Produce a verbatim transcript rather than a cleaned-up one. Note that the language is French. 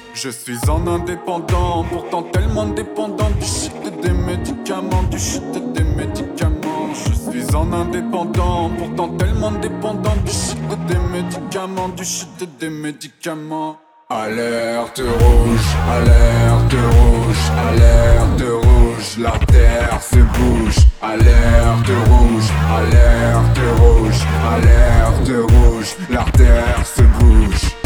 Je suis un indépendant, pourtant tellement dépendant du shit et des médicaments, du shit et des médicaments. Je suis un indépendant, pourtant tellement dépendant du shit et des médicaments, du shit et des médicaments. Alerte rouge, alerte rouge, alerte rouge, la terre se bouge. Alerte rouge, alerte rouge, alerte rouge, la terre se bouge.